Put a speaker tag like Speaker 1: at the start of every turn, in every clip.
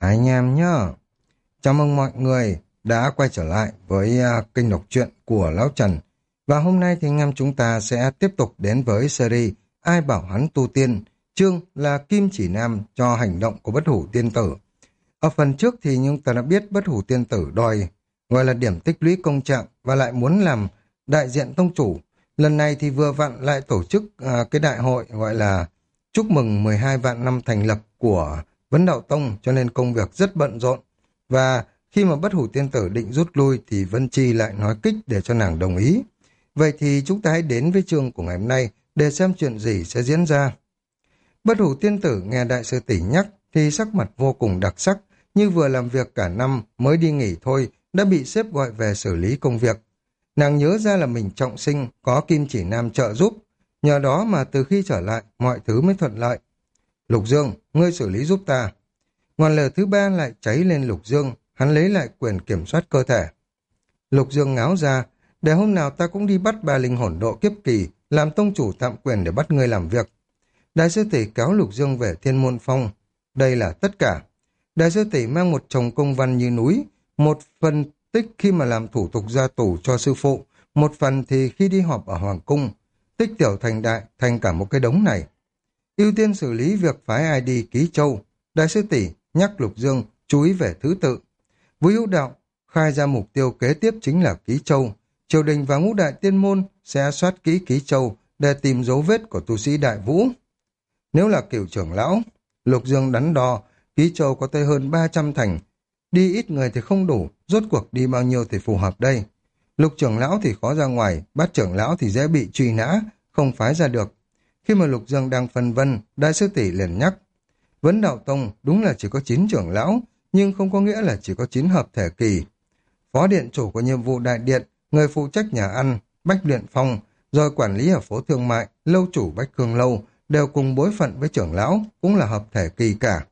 Speaker 1: Hai anh em nhá. Chào mừng mọi người đã quay trở lại với kênh đọc truyện của Lão Trần. Và hôm nay thì anh em chúng ta sẽ tiếp tục đến với series Ai bảo hắn tu tiên, chương là Kim Chỉ Nam cho hành động của Bất Hủ Tiên Tử. Ở phần trước thì chúng ta đã biết Bất Hủ Tiên Tử đòi gọi là điểm tích lũy công trạng và lại muốn làm đại diện tông chủ. Lần này thì vừa vặn lại tổ chức cái đại hội gọi là chúc mừng 12 vạn năm thành lập của Vấn Đạo Tông, cho nên công việc rất bận rộn. Và khi mà Bất Hủ Tiên Tử định rút lui thì Vân Chi lại nói kích để cho nàng đồng ý. Vậy thì chúng ta hãy đến với chương của ngày hôm nay để xem chuyện gì sẽ diễn ra. Bất Hủ Tiên Tử nghe đại sư tỷ nhắc thì sắc mặt vô cùng đặc sắc, như vừa làm việc cả năm mới đi nghỉ thôi đã bị sếp gọi về xử lý công việc. Nàng nhớ ra là mình trọng sinh có Kim Chỉ Nam trợ giúp, nhờ đó mà từ khi trở lại mọi thứ mới thuận lợi. Lục Dương, ngươi xử lý giúp ta. Ngọn lửa thứ ba lại cháy lên Lục Dương, hắn lấy lại quyền kiểm soát cơ thể. Lục Dương ngáo ra, để hôm nào ta cũng đi bắt ba linh hồn độ kiếp kỳ, làm tông chủ tạm quyền để bắt ngươi làm việc. Đại sư tỷ kéo Lục Dương về Thiên Môn Phong. Đây là tất cả. Đại sư tỷ mang một chồng công văn như núi, một phần tích khi mà làm thủ tục ra tù cho sư phụ, một phần thì khi đi họp ở Hoàng Cung. Tích tiểu thành đại, thành cả một cái đống này. Ưu tiên xử lý việc phái ai đi Ký Châu. Đại sư tỷ nhắc Lục Dương chú ý về thứ tự. Với hữu đạo, khai ra mục tiêu kế tiếp chính là Ký Châu. Triều đình và ngũ đại tiên môn sẽ soát kỹ Ký Châu để tìm dấu vết của tu sĩ Đại Vũ. Nếu là cửu trưởng lão, Lục Dương đắn đo, Ký Châu có tới hơn 300 thành. Đi ít người thì không đủ, rốt cuộc đi bao nhiêu thì phù hợp đây. Lục trưởng lão thì khó ra ngoài, bát trưởng lão thì dễ bị truy nã, không phái ra được. Khi mà Lục Dương đang phân vân, đại sư tỷ liền nhắc. Vấn Đạo Tông đúng là chỉ có 9 trưởng lão, nhưng không có nghĩa là chỉ có 9 hợp thể kỳ. Phó điện chủ của nhiệm vụ đại điện, người phụ trách nhà ăn, Bách Luyện Phong, rồi quản lý ở phố thương mại, lâu chủ Bách Khương Lâu, đều cùng bối phận với trưởng lão, cũng là hợp thể kỳ cả.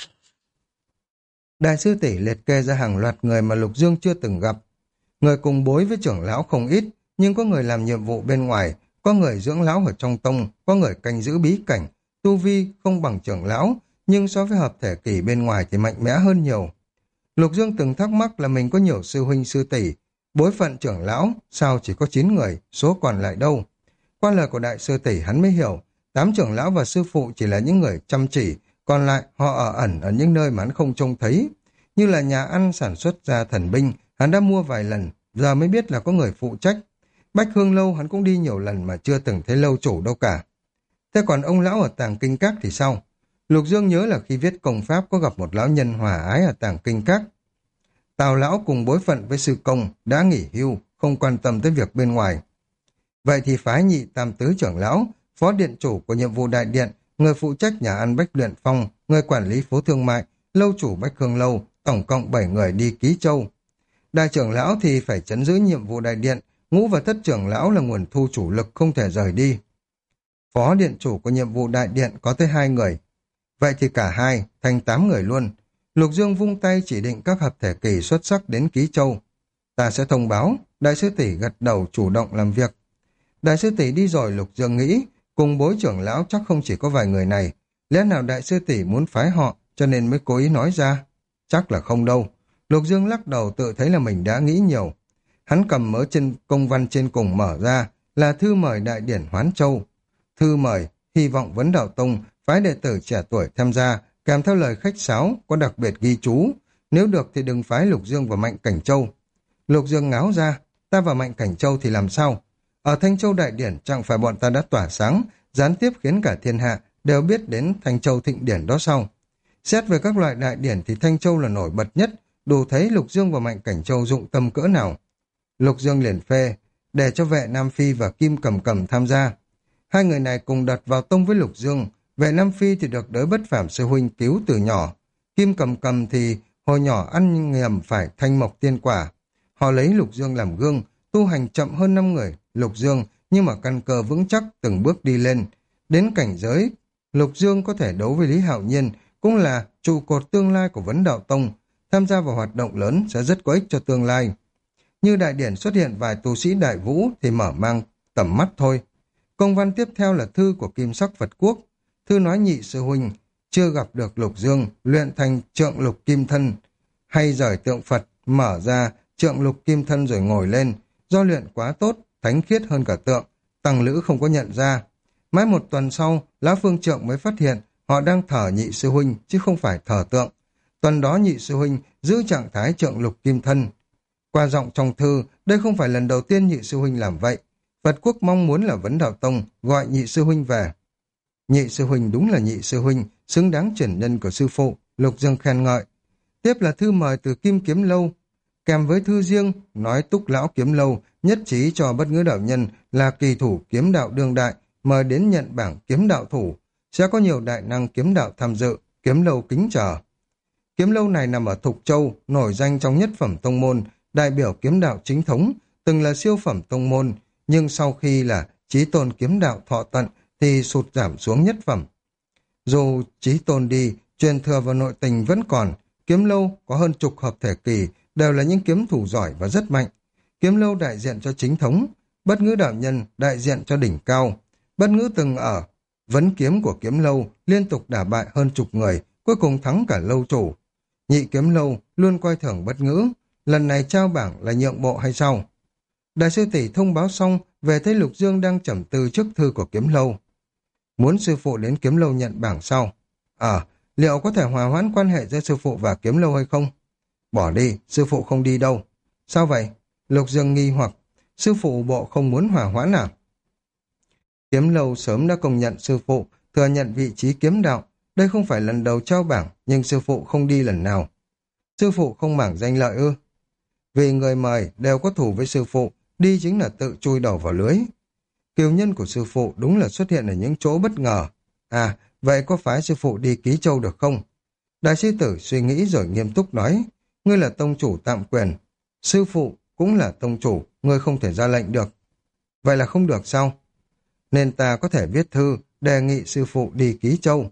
Speaker 1: Đại sư tỷ liệt kê ra hàng loạt người mà Lục Dương chưa từng gặp. Người cùng bối với trưởng lão không ít, nhưng có người làm nhiệm vụ bên ngoài, có người dưỡng lão ở trong tông, có người canh giữ bí cảnh, tu vi không bằng trưởng lão, nhưng so với hợp thể kỳ bên ngoài thì mạnh mẽ hơn nhiều. Lục Dương từng thắc mắc là mình có nhiều sư huynh sư tỷ, bối phận trưởng lão, sao chỉ có 9 người, số còn lại đâu. Qua lời của đại sư tỷ hắn mới hiểu, 8 trưởng lão và sư phụ chỉ là những người chăm chỉ, còn lại họ ở ẩn ở những nơi mà hắn không trông thấy. Như là nhà ăn sản xuất ra thần binh, hắn đã mua vài lần, giờ mới biết là có người phụ trách. Bách Hương Lâu hắn cũng đi nhiều lần mà chưa từng thấy lâu chủ đâu cả. Thế còn ông lão ở Tàng Kinh Các thì sao? Lục Dương nhớ là khi viết công pháp có gặp một lão nhân hòa ái ở Tàng Kinh Các. Tào lão cùng bối phận với sư công đã nghỉ hưu, không quan tâm tới việc bên ngoài. Vậy thì phái nhị tam tứ trưởng lão, phó điện chủ của nhiệm vụ đại điện, người phụ trách nhà ăn Bách Luyện Phong, người quản lý phố thương mại, lâu chủ Bách Hương Lâu, tổng cộng 7 người đi Ký Châu. Đại trưởng lão thì phải trấn giữ nhiệm vụ đại điện, ngũ và thất trưởng lão là nguồn thu chủ lực không thể rời đi. Phó điện chủ của nhiệm vụ đại điện có tới 2 người. Vậy thì cả hai, thành 8 người luôn. Lục Dương vung tay chỉ định các hợp thể kỳ xuất sắc đến Ký Châu. Ta sẽ thông báo, đại sư tỷ gật đầu chủ động làm việc. Đại sư tỷ đi rồi Lục Dương nghĩ, cùng bối trưởng lão chắc không chỉ có vài người này. Lẽ nào đại sư tỷ muốn phái họ, cho nên mới cố ý nói ra? Chắc là không đâu. Lục Dương lắc đầu tự thấy là mình đã nghĩ nhiều. Hắn cầm mớ trên công văn trên cùng mở ra, là thư mời đại điển Hoán Châu. Thư mời, hy vọng Vấn Đạo Tông, phái đệ tử trẻ tuổi tham gia, kèm theo lời khách sáo, có đặc biệt ghi chú. Nếu được thì đừng phái Lục Dương và Mạnh Cảnh Châu. Lục Dương ngáo ra, ta và Mạnh Cảnh Châu thì làm sao? Ở Thanh Châu đại điển chẳng phải bọn ta đã tỏa sáng, gián tiếp khiến cả thiên hạ đều biết đến Thanh Châu thịnh điển đó sao? Xét về các loại đại điển thì Thanh Châu là nổi bật nhất, đủ thấy Lục Dương và Mạnh Cảnh Châu dụng tâm cỡ nào. Lục Dương liền phê, để cho Vệ Nam Phi và Kim Cầm Cầm tham gia. Hai người này cùng đặt vào tông với Lục Dương. Vệ Nam Phi thì được Đới Bất Phàm sư huynh cứu từ nhỏ. Kim Cầm Cầm thì hồi nhỏ ăn nhầm phải thanh mộc tiên quả. Họ lấy Lục Dương làm gương, tu hành chậm hơn 5 người Lục Dương, nhưng mà căn cơ vững chắc từng bước đi lên. Đến cảnh giới, Lục Dương có thể đấu với Lý Hạo Nhiên, cũng là trụ cột tương lai của Vấn Đạo Tông. Tham gia vào hoạt động lớn sẽ rất có ích cho tương lai. Như đại điển xuất hiện vài tu sĩ Đại Vũ thì mở mang tầm mắt thôi. Công văn tiếp theo là thư của Kim Sắc Phật Quốc. Thư nói nhị sư huynh, chưa gặp được Lục Dương, luyện thành trượng lục kim thân, hay rời tượng Phật, mở ra trượng lục kim thân rồi ngồi lên. Do luyện quá tốt, thánh khiết hơn cả tượng, Tăng Lữ không có nhận ra. Mãi một tuần sau, Lão Phương Trượng mới phát hiện họ đang thờ nhị sư huynh, chứ không phải thờ tượng. Tuần đó nhị sư huynh giữ trạng thái trượng lục kim thân. Qua giọng trong thư, đây không phải lần đầu tiên nhị sư huynh làm vậy. Phật Quốc mong muốn là Vấn Đạo Tông gọi nhị sư huynh về. Nhị sư huynh đúng là nhị sư huynh, xứng đáng truyền nhân của sư phụ, Lục Dương khen ngợi. Tiếp là thư mời từ Kim Kiếm Lâu, kèm với thư riêng nói Túc Lão Kiếm Lâu nhất trí cho Bất Ngữ đạo nhân là kỳ thủ kiếm đạo đương đại, mời đến nhận bảng kiếm đạo thủ, sẽ có nhiều đại năng kiếm đạo tham dự, Kiếm Lâu kính chờ. Kiếm Lâu này nằm ở Thục Châu, nổi danh trong nhất phẩm tông môn, đại biểu kiếm đạo chính thống, từng là siêu phẩm tông môn, nhưng sau khi là Chí Tôn kiếm đạo thọ tận thì sụt giảm xuống nhất phẩm. Dù Chí Tôn đi, truyền thừa và nội tình vẫn còn, Kiếm Lâu có hơn chục hợp thể kỳ, đều là những kiếm thủ giỏi và rất mạnh. Kiếm Lâu đại diện cho chính thống, Bất Ngữ đạo nhân đại diện cho đỉnh cao. Bất Ngữ từng ở vấn kiếm của Kiếm Lâu, liên tục đả bại hơn chục người, cuối cùng thắng cả lâu chủ. Nhị Kiếm Lâu luôn coi thường Bất Ngữ, lần này trao bảng là nhượng bộ hay sao? Đại sư tỷ thông báo xong, về thấy Lục Dương đang trầm tư trước thư của Kiếm Lâu. Muốn sư phụ đến Kiếm Lâu nhận bảng sau. Liệu có thể hòa hoãn quan hệ giữa sư phụ và Kiếm Lâu hay không? Bỏ đi, sư phụ không đi đâu. Sao vậy? Lục Dương nghi hoặc, sư phụ bộ không muốn hòa hoãn à? Kiếm Lâu sớm đã công nhận sư phụ, thừa nhận vị trí kiếm đạo. Đây không phải lần đầu trao bảng, nhưng sư phụ không đi lần nào. Sư phụ không mảng danh lợi ư? Vì người mời đều có thù với sư phụ, đi chính là tự chui đầu vào lưới. Kiều nhân của sư phụ đúng là xuất hiện ở những chỗ bất ngờ. Vậy có phải sư phụ đi Ký Châu được không? Đại sư tử suy nghĩ rồi nghiêm túc nói, ngươi là tông chủ tạm quyền, sư phụ cũng là tông chủ, ngươi không thể ra lệnh được. Vậy là không được sao? Nên ta có thể viết thư, đề nghị sư phụ đi Ký Châu.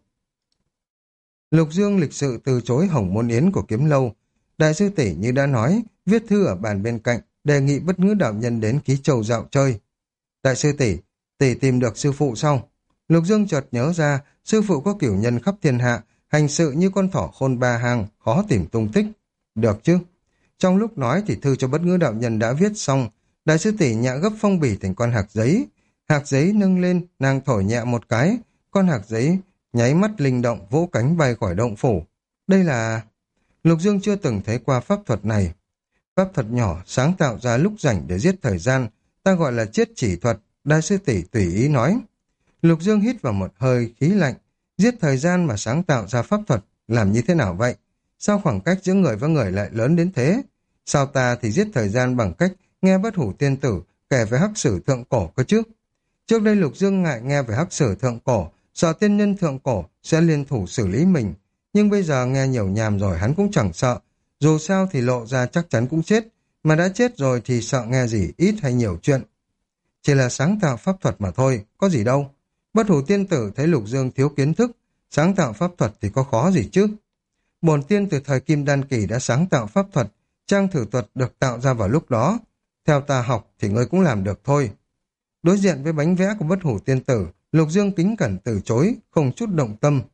Speaker 1: Lục Dương lịch sự từ chối Hồng Môn Yến của Kiếm Lâu. Đại sư tỷ như đã nói, viết thư ở bàn bên cạnh, đề nghị Bất Ngữ đạo nhân đến Ký Châu dạo chơi. Đại sư tỷ tìm được sư phụ sao? Lục Dương chợt nhớ ra, sư phụ có cửu nhân khắp thiên hạ, hành sự như con thỏ khôn ba hang, khó tìm tung tích. Được chứ? Trong lúc nói thì thư cho Bất Ngữ đạo nhân đã viết xong, đại sư tỷ nhạ gấp phong bì thành con hạc giấy nâng lên, nàng thổi nhẹ một cái, con hạc giấy nháy mắt linh động, vỗ cánh bay khỏi động phủ. Đây là... Lục Dương chưa từng thấy qua pháp thuật này. Pháp thuật nhỏ sáng tạo ra lúc rảnh để giết thời gian, ta gọi là chết chỉ thuật, đại sư tỷ tùy ý nói. Lục Dương hít vào một hơi khí lạnh, giết thời gian mà sáng tạo ra pháp thuật, làm như thế nào vậy? Sao khoảng cách giữa người và người lại lớn đến thế? Sao ta thì giết thời gian bằng cách nghe Bất Hủ tiên tử kể về Hắc Sử thượng cổ cơ chứ? Trước đây Lục Dương ngại nghe về Hắc Sử thượng cổ, sợ tiên nhân thượng cổ sẽ liên thủ xử lý mình. Nhưng bây giờ nghe nhiều nhàm rồi hắn cũng chẳng sợ. Dù sao thì lộ ra chắc chắn cũng chết, mà đã chết rồi thì sợ nghe gì ít hay nhiều chuyện. Chỉ là sáng tạo pháp thuật mà thôi, có gì đâu. Bất Hủ tiên tử thấy Lục Dương thiếu kiến thức, sáng tạo pháp thuật thì có khó gì chứ. Bổn tiên từ thời Kim Đan Kỳ đã sáng tạo pháp thuật, trang thử thuật được tạo ra vào lúc đó. Theo ta học thì ngươi cũng làm được thôi. Đối diện với bánh vẽ của Bất Hủ tiên tử, Lục Dương kính cẩn từ chối, không chút động tâm.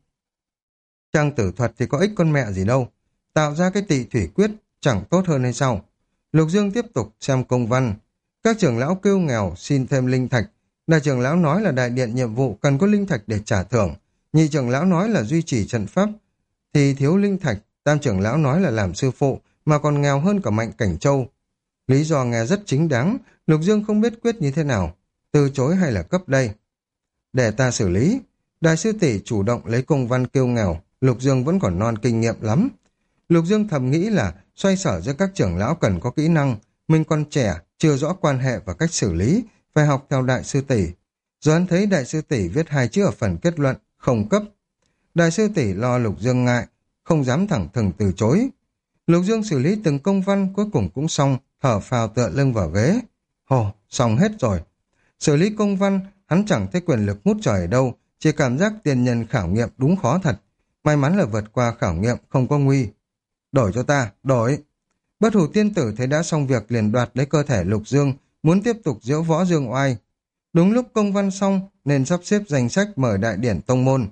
Speaker 1: Trang tử thuật thì có ích con mẹ gì đâu, tạo ra cái Tị Thủy Quyết chẳng tốt hơn hay sao? Lục Dương tiếp tục xem công văn. Các trưởng lão kêu nghèo xin thêm linh thạch. Đại trưởng lão nói là đại điện nhiệm vụ cần có linh thạch để trả thưởng. Nhị trưởng lão nói là duy trì trận pháp thì thiếu linh thạch. Tam trưởng lão nói là làm sư phụ mà còn nghèo hơn cả Mạnh Cảnh Châu. Lý do nghe rất chính đáng, Lục Dương không biết quyết như thế nào, từ chối hay là cấp đây. Để ta xử lý. Đại sư tỷ chủ động lấy công văn kêu nghèo. Lục Dương vẫn còn non kinh nghiệm lắm. Lục Dương thầm nghĩ là xoay sở giữa các trưởng lão cần có kỹ năng, mình còn trẻ, chưa rõ quan hệ và cách xử lý, phải học theo đại sư tỷ. Rồi hắn thấy đại sư tỷ viết 2 chữ ở phần kết luận, không cấp. Đại sư tỷ lo Lục Dương ngại, không dám thẳng thừng từ chối. Lục Dương xử lý từng công văn cuối cùng cũng xong, thở phào tựa lưng vào ghế. Xong hết rồi. Xử lý công văn, hắn chẳng thấy quyền lực ngút trời ở đâu, chỉ cảm giác tiền nhân khảo nghiệm đúng khó thật. May mắn là vượt qua khảo nghiệm, không có nguy. Đổi cho ta, đổi. Bất Hủ tiên tử thấy đã xong việc liền đoạt lấy cơ thể Lục Dương, muốn tiếp tục diễu võ dương oai. Đúng lúc công văn xong, nên sắp xếp danh sách mời đại điển tông môn.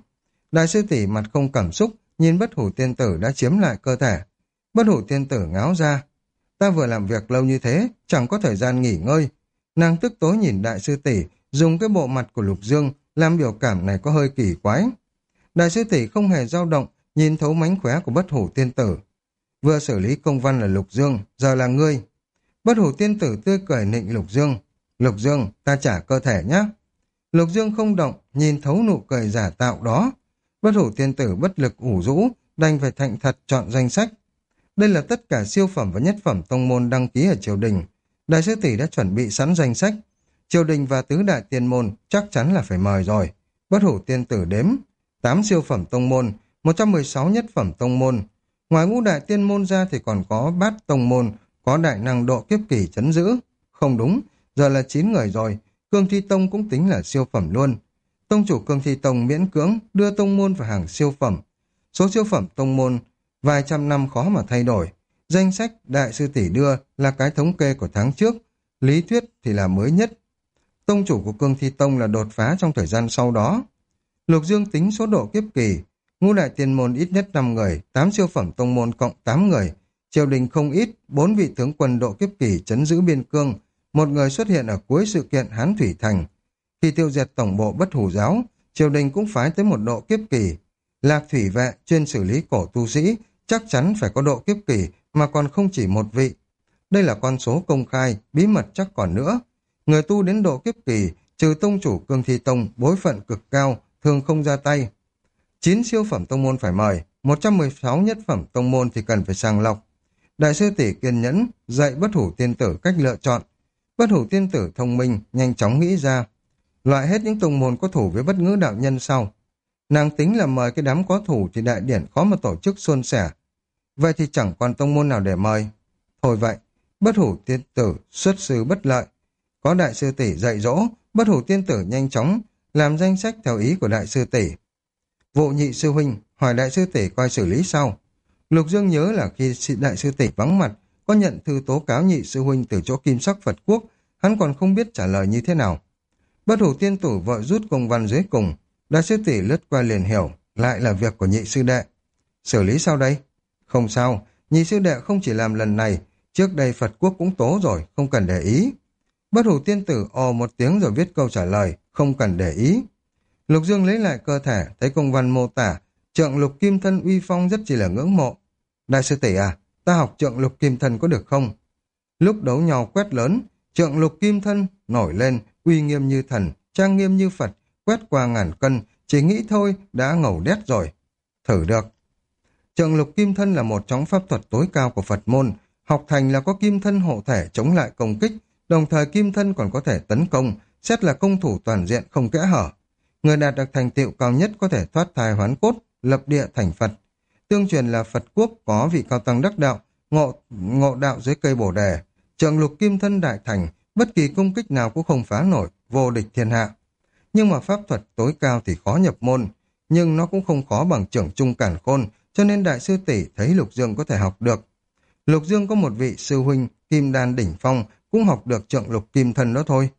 Speaker 1: Đại sư tỷ mặt không cảm xúc, nhìn bất hủ tiên tử đã chiếm lại cơ thể. Bất hủ tiên tử ngáo ra. Ta vừa làm việc lâu như thế, chẳng có thời gian nghỉ ngơi. Nàng tức tối nhìn đại sư tỷ, dùng cái bộ mặt của Lục Dương, làm biểu cảm này có hơi kỳ quái. Đại sư tỷ không hề dao động, nhìn thấu mánh khóe của bất hủ tiên tử. Vừa xử lý công văn là Lục Dương, giờ là ngươi. Bất hủ tiên tử tươi cười nịnh Lục Dương. Lục Dương, ta trả cơ thể nhé. Lục Dương không động, nhìn thấu nụ cười giả tạo đó. Bất hủ tiên tử bất lực ủ rũ, đành phải thành thật chọn danh sách. Đây là tất cả siêu phẩm và nhất phẩm tông môn đăng ký ở triều đình. Đại sư tỷ đã chuẩn bị sẵn danh sách. Triều đình và tứ đại tiên môn chắc chắn là phải mời rồi. Bất hủ tiên tử đếm. 8 siêu phẩm tông môn, 116 nhất phẩm tông môn. Ngoài ngũ đại tiên môn ra thì còn có bát tông môn, có đại năng độ kiếp kỳ trấn giữ. Không đúng, giờ là 9 người rồi. Cương Thi Tông cũng tính là siêu phẩm luôn. Tông chủ Cương Thi Tông miễn cưỡng đưa tông môn vào hàng siêu phẩm. Số siêu phẩm tông môn vài trăm năm khó mà thay đổi. Danh sách đại sư tỷ đưa là cái thống kê của tháng trước, lý thuyết thì là mới nhất. Tông chủ của Cương Thi Tông là đột phá trong thời gian sau đó. Lục Dương tính số độ kiếp kỳ, ngũ đại tiên môn ít nhất 5 người, 8 siêu phẩm tông môn cộng 8 người. Triều đình không ít, 4 vị tướng quân độ kiếp kỳ trấn giữ biên cương, một người xuất hiện ở cuối sự kiện Hán Thủy Thành. Khi tiêu diệt tổng bộ bất hủ giáo, triều đình cũng phái tới một độ kiếp kỳ. Lạc thủy vệ chuyên xử lý cổ tu sĩ, chắc chắn phải có độ kiếp kỳ, mà còn không chỉ một vị. Đây là con số công khai, bí mật chắc còn nữa. Người tu đến độ kiếp kỳ, trừ tông chủ Cương Thi Tông, bối phận cực cao, thường không ra tay. 9 siêu phẩm tông môn phải mời, 116 nhất phẩm tông môn thì cần phải sàng lọc. Đại sư tỷ kiên nhẫn, dạy bất hủ tiên tử cách lựa chọn. Bất hủ tiên tử thông minh, nhanh chóng nghĩ ra. Loại hết những tông môn có thủ với bất ngữ đạo nhân sau. Nàng tính là mời cái đám có thủ thì đại điển khó mà tổ chức suôn sẻ. Vậy thì chẳng còn tông môn nào để mời. Thôi vậy, bất hủ tiên tử xuất sư bất lợi. Có đại sư tỷ dạy dỗ, bất hủ tiên tử nhanh chóng làm danh sách theo ý của đại sư tỷ. Vụ nhị sư huynh hỏi đại sư tỷ coi xử lý sau. Lục Dương nhớ là khi đại sư tỷ vắng mặt, có nhận thư tố cáo nhị sư huynh từ chỗ Kim Sắc Phật Quốc, hắn còn không biết trả lời như thế nào. Bất hủ tiên tử vội rút công văn dưới cùng, đại sư tỷ lướt qua liền hiểu, lại là việc của nhị sư đệ. Xử lý sao đây? Không sao, nhị sư đệ không chỉ làm lần này, trước đây Phật Quốc cũng tố rồi, không cần để ý. Bất hủ tiên tử ồ một tiếng rồi viết câu trả lời, không cần để ý. Lục Dương lấy lại cơ thể, thấy công văn mô tả, trượng lục kim thân uy phong rất chỉ là ngưỡng mộ. Đại sư tỷ à, ta học trượng lục kim thân có được không? Lúc đấu nhau quét lớn, trượng lục kim thân nổi lên, uy nghiêm như thần, trang nghiêm như Phật, quét qua ngàn cân, chỉ nghĩ thôi đã ngầu đét rồi. Thử được. Trượng lục kim thân là một trong pháp thuật tối cao của Phật môn, học thành là có kim thân hộ thể chống lại công kích, đồng thời kim thân còn có thể tấn công, xét là công thủ toàn diện không kẽ hở. Người đạt được thành tựu cao nhất có thể thoát thai hoán cốt, lập địa thành Phật. Tương truyền là Phật Quốc có vị cao tăng đắc đạo, ngộ đạo dưới cây bồ đề. Trượng lục kim thân đại thành, bất kỳ công kích nào cũng không phá nổi, vô địch thiên hạ. Nhưng mà pháp thuật tối cao thì khó nhập môn, nhưng nó cũng không khó bằng trưởng trung cản khôn, cho nên đại sư tỷ thấy Lục Dương có thể học được. Lục Dương có một vị sư huynh, kim đan đỉnh phong, cũng học được trượng lục kim thân đó thôi.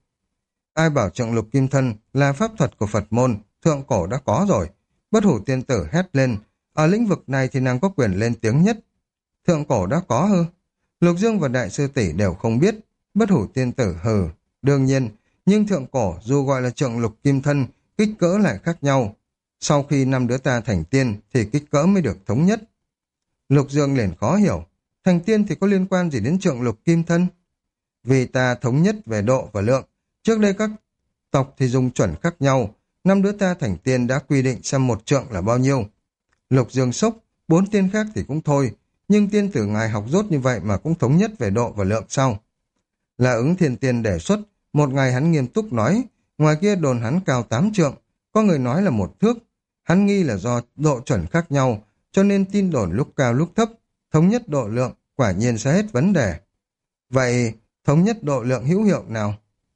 Speaker 1: Ai bảo trượng lục kim thân là pháp thuật của Phật môn, thượng cổ đã có rồi. Bất hủ tiên tử hét lên, ở lĩnh vực này thì nàng có quyền lên tiếng nhất. Thượng cổ đã có hư? Lục Dương và đại sư tỷ đều không biết. Bất hủ tiên tử hừ, đương nhiên, nhưng thượng cổ dù gọi là trượng lục kim thân, kích cỡ lại khác nhau. Sau khi 5 đứa ta thành tiên thì kích cỡ mới được thống nhất. Lục Dương liền khó hiểu, thành tiên thì có liên quan gì đến trượng lục kim thân? Vì ta thống nhất về độ và lượng, trước đây các tộc thì dùng chuẩn khác nhau, 5 đứa ta thành tiên đã quy định xem một trượng là bao nhiêu. Lục Dương sốc, 4 tiên khác thì cũng thôi, nhưng tiên tử ngài học dốt như vậy mà cũng thống nhất về độ và lượng sau. Là Ứng Thiên Tiên đề xuất, một ngày hắn nghiêm túc nói, ngoài kia đồn hắn cao 8 trượng, có người nói là 1 thước, hắn nghi là do độ chuẩn khác nhau, cho nên tin đồn lúc cao lúc thấp, thống nhất độ lượng, quả nhiên sẽ hết vấn đề. Vậy, thống nhất độ lượng hữu hiệu nào?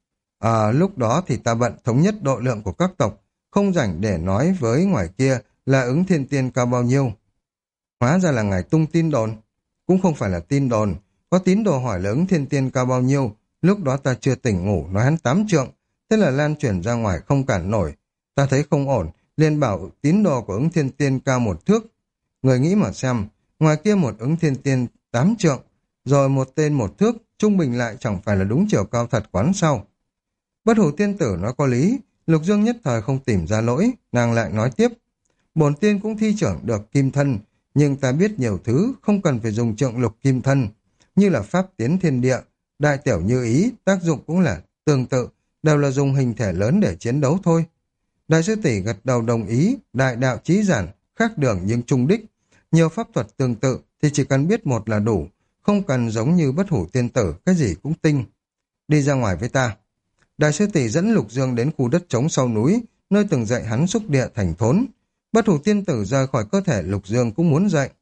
Speaker 1: Lúc đó thì ta bận thống nhất độ lượng của các tộc, không rảnh để nói với ngoài kia là Ứng Thiên Tiên cao bao nhiêu. Hóa ra là ngài tung tin đồn. Cũng không phải là tin đồn, có tín đồ hỏi là Ứng Thiên Tiên cao bao nhiêu, lúc đó ta chưa tỉnh ngủ nói hắn 8 trượng, thế là lan truyền ra ngoài không cản nổi. Ta thấy không ổn, liền bảo tín đồ của Ứng Thiên Tiên cao 1 thước. Người nghĩ mà xem, ngoài kia một Ứng Thiên Tiên 8 trượng, rồi một tên 1 thước, trung bình lại chẳng phải là đúng chiều cao thật quán sau. Bất Hủ Tiên Tử nói có lý, Lục Dương nhất thời không tìm ra lỗi, nàng lại nói tiếp. Bổn tiên cũng thi trưởng được kim thân, nhưng ta biết nhiều thứ, không cần phải dùng trượng lục kim thân, như là pháp tiến thiên địa, đại tiểu như ý, tác dụng cũng là tương tự, đều là dùng hình thể lớn để chiến đấu thôi. Đại sư tỷ gật đầu đồng ý, đại đạo chí giản, khác đường nhưng trung đích. Nhiều pháp thuật tương tự thì chỉ cần biết một là đủ, không cần giống như Bất Hủ Tiên Tử, cái gì cũng tinh. Đi ra ngoài với ta. Đại sư tỷ dẫn Lục Dương đến khu đất trống sau núi, nơi từng dạy hắn xúc địa thành thốn. Bất Hủ Tiên Tử rời khỏi cơ thể Lục Dương cũng muốn dạy.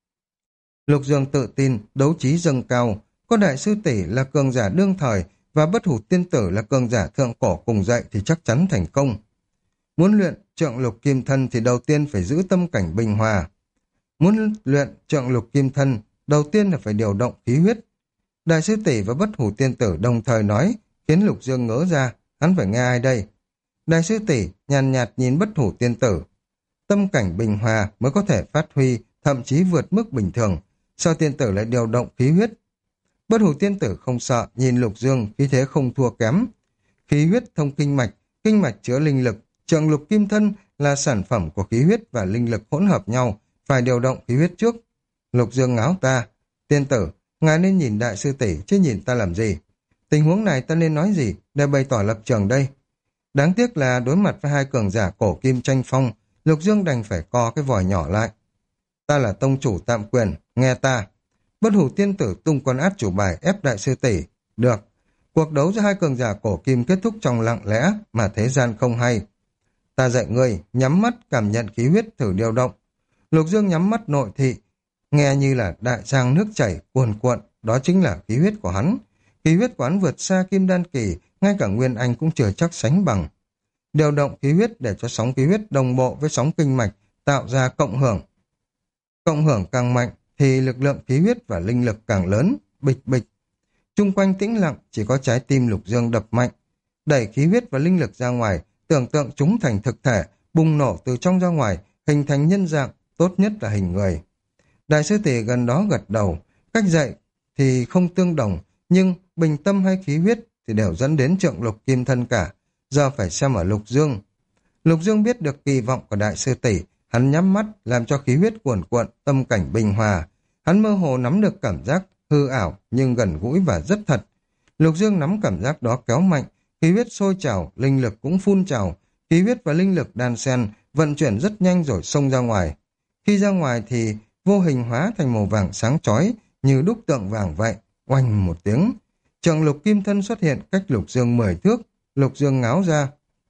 Speaker 1: Lục Dương tự tin, đấu trí dâng cao, có đại sư tỷ là cường giả đương thời và Bất Hủ Tiên Tử là cường giả thượng cổ cùng dạy thì chắc chắn thành công. Muốn luyện trượng lục kim thân thì đầu tiên phải giữ tâm cảnh bình hòa. Muốn luyện trượng lục kim thân, đầu tiên là phải điều động khí huyết. Đại sư tỷ và Bất Hủ Tiên Tử đồng thời nói, khiến Lục Dương ngỡ ra, hắn phải nghe ai đây? Đại sư tỷ nhàn nhạt nhìn Bất Hủ Tiên Tử. Tâm cảnh bình hòa mới có thể phát huy, thậm chí vượt mức bình thường. Sao tiên tử lại điều động khí huyết? Bất Hủ Tiên Tử không sợ, nhìn Lục Dương, khí thế không thua kém. Khí huyết thông kinh mạch chứa linh lực, trượng lục kim thân là sản phẩm của khí huyết và linh lực hỗn hợp nhau, phải điều động khí huyết trước. Lục Dương ngáo ta, tiên tử, ngài nên nhìn đại sư tỷ chứ nhìn ta làm gì? Tình huống này ta nên nói gì để bày tỏ lập trường đây? Đáng tiếc là đối mặt với hai cường giả cổ kim tranh phong, Lục Dương đành phải co cái vòi nhỏ lại. Ta là tông chủ tạm quyền, nghe ta. Bất Hủ Tiên Tử tung con át chủ bài ép đại sư tỷ. Được. Cuộc đấu giữa hai cường giả cổ kim kết thúc trong lặng lẽ mà thế gian không hay. Ta dạy ngươi, nhắm mắt cảm nhận khí huyết thử điều động. Lục Dương nhắm mắt nội thị, nghe như là đại giang nước chảy cuồn cuộn, đó chính là khí huyết của hắn. Khí huyết của hắn vượt xa kim đan kỳ, ngay cả Nguyên Anh cũng chưa chắc sánh bằng. Điều động khí huyết để cho sóng khí huyết đồng bộ với sóng kinh mạch, tạo ra cộng hưởng. Cộng hưởng càng mạnh thì lực lượng khí huyết và linh lực càng lớn, bịch bịch. Chung quanh tĩnh lặng, chỉ có trái tim Lục Dương đập mạnh. Đẩy khí huyết và linh lực ra ngoài, tưởng tượng chúng thành thực thể, bùng nổ từ trong ra ngoài, hình thành nhân dạng, tốt nhất là hình người. Đại sư tỷ gần đó gật đầu, cách dạy thì không tương đồng, nhưng bình tâm hay khí huyết thì đều dẫn đến trượng lục kim thân cả. Giờ phải xem ở Lục Dương. Lục Dương biết được kỳ vọng của đại sư tỷ, hắn nhắm mắt làm cho khí huyết cuồn cuộn, tâm cảnh bình hòa. Hắn mơ hồ nắm được cảm giác hư ảo nhưng gần gũi và rất thật. Lục Dương nắm cảm giác đó kéo mạnh, khí huyết sôi trào, linh lực cũng phun trào, khí huyết và linh lực đan xen vận chuyển rất nhanh rồi xông ra ngoài. Khi ra ngoài thì vô hình hóa thành màu vàng sáng chói như đúc tượng vàng vậy. Oanh một tiếng, trượng lục kim thân xuất hiện cách Lục Dương 10 thước. Lục Dương ngáo ra.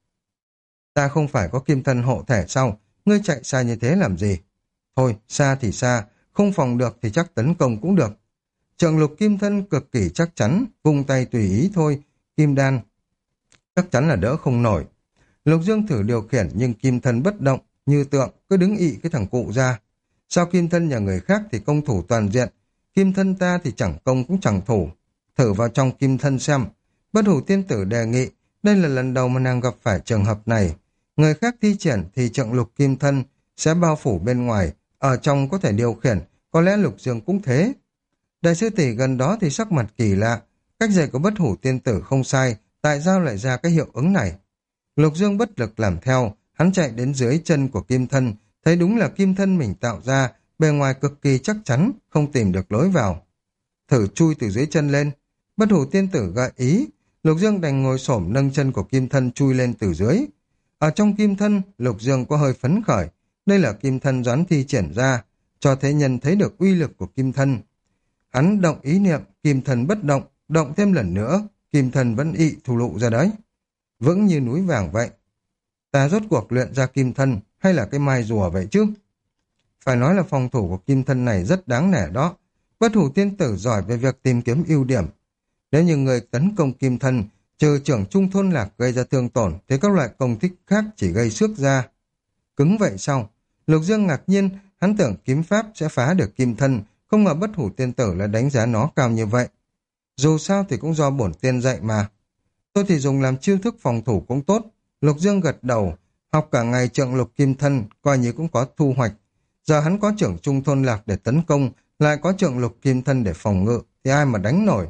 Speaker 1: Ta không phải có kim thân hộ thể sao? Ngươi chạy xa như thế làm gì? Thôi, xa thì xa, không phòng được thì chắc tấn công cũng được. Trượng lục kim thân cực kỳ chắc chắn, vung tay tùy ý thôi, kim đan chắc chắn là đỡ không nổi. Lục Dương thử điều khiển nhưng kim thân bất động, như tượng, cứ đứng ị cái thằng cụ ra. Sao kim thân nhà người khác thì công thủ toàn diện, kim thân ta thì chẳng công cũng chẳng thủ. Thử vào trong kim thân xem. Bất Hủ Tiên Tử đề nghị, đây là lần đầu mà nàng gặp phải trường hợp này. Người khác thi triển thì trượng lục kim thân sẽ bao phủ bên ngoài, ở trong có thể điều khiển, có lẽ Lục Dương cũng thế. Đại sư tỷ gần đó thì sắc mặt kỳ lạ, cách dạy của Bất Hủ Tiên Tử không sai, tại sao lại ra cái hiệu ứng này? Lục Dương bất lực làm theo, hắn chạy đến dưới chân của kim thân, thấy đúng là kim thân mình tạo ra, bề ngoài cực kỳ chắc chắn, không tìm được lối vào. Thử chui từ dưới chân lên. Bất Hủ Tiên Tử gợi ý, Lục Dương đành ngồi xổm nâng chân của kim thân chui lên từ dưới. Ở trong kim thân, Lục Dương có hơi phấn khởi, đây là kim thân doãn thi triển ra, cho thế nhân thấy được uy lực của kim thân. Hắn động ý niệm, kim thân bất động, động thêm lần nữa, kim thân vẫn ị thù lụ ra đấy. Vững như núi vàng vậy. Ta rốt cuộc luyện ra kim thân hay là cái mai rùa vậy chứ? Phải nói là phòng thủ của kim thân này rất đáng nể đó. Bất Hủ Tiên Tử giỏi về việc tìm kiếm ưu điểm. Nếu như người tấn công kim thân, trừ trưởng trung thôn lạc gây ra thương tổn, thì các loại công kích khác chỉ gây xước ra. Cứng vậy sao? Lục Dương ngạc nhiên, hắn tưởng kiếm pháp sẽ phá được kim thân, không ngờ Bất Hủ Tiên Tử lại đánh giá nó cao như vậy. Dù sao thì cũng do bổn tiên dạy mà. Tôi thì dùng làm chiêu thức phòng thủ cũng tốt. Lục Dương gật đầu, Học cả ngày trượng lục kim thân, coi như cũng có thu hoạch. Giờ hắn có trưởng trung thôn lạc để tấn công, lại có trượng lục kim thân để phòng ngự, thì ai mà đánh nổi.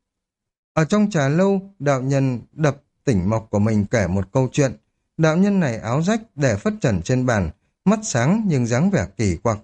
Speaker 1: Ở trong trà lâu, đạo nhân đập tỉnh mộc của mình kể một câu chuyện. Đạo nhân này áo rách để phất trần trên bàn, mắt sáng nhưng dáng vẻ kỳ quặc.